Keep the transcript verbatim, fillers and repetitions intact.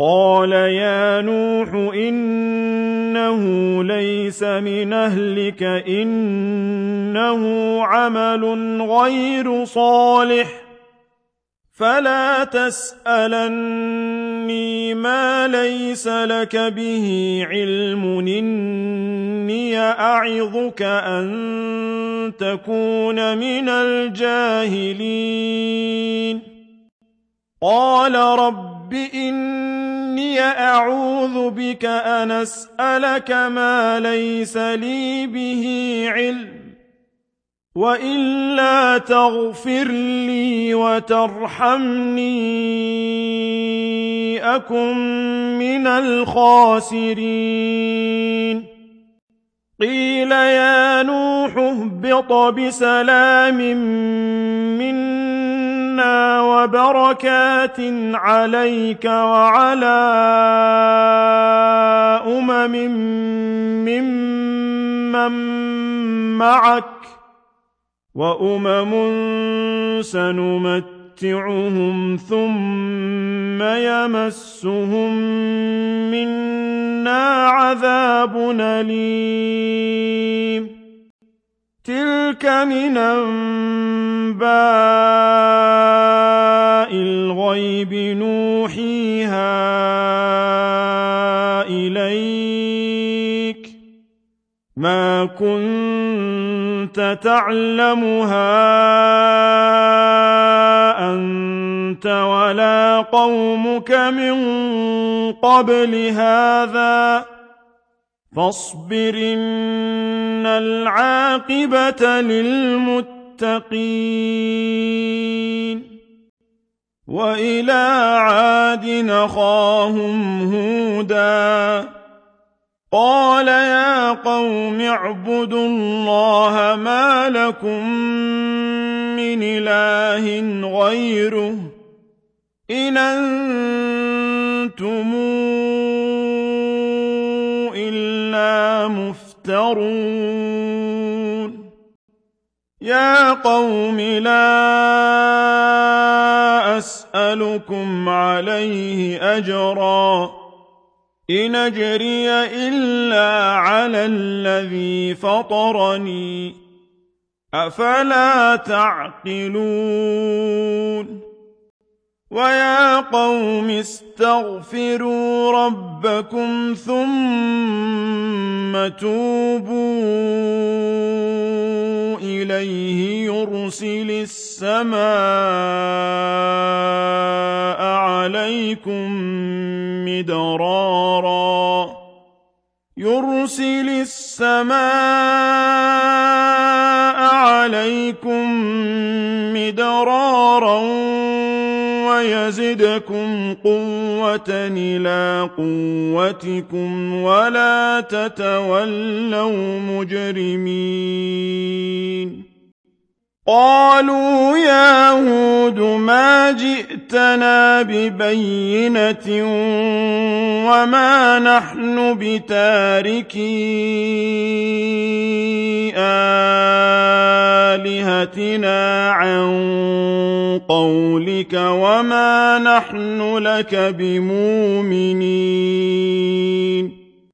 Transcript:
قال يا نوح إنه ليس من أهلك إنه عمل غير صالح فلا تسألني ما ليس لك به علم إني أعظك أن تكون من الجاهلين قال رب إني أعوذ بك أن أسألك ما ليس لي به علم وإلا تغفر لي وترحمني أكن من الخاسرين قيل يا نوح اهبط بسلام منا وبركات عليك وعلى أمم ممن معك وأمم سنمتعهم ثم يمسهم منا عذاب أليم تلك من أنباء الغيب نوحيها إليك ما كنت تعلمها أنت ولا قومك من قبل هذا فاصبر إن العاقبة للمتقين وإلى عاد أخاهم هودا قال يا قوم اعبدوا الله ما لكم من إله غيره إن أنتم إلا مفترون يا قوم لا أسألكم عليه أجرا إن أجري إلا على الذي فطرني أفلا تعقلون ويا قوم استغفروا ربكم ثم توبوا إليه يرسل السماء عليكم مدرارا يرسل السماء عليكم مدرارا ويزدكم قوة إلى قوتكم ولا تتولوا مجرمين قالوا يا هود ما جئتنا ببينة وما نحن بتاركي آلهتنا عن قولك وما نحن لك بمؤمنين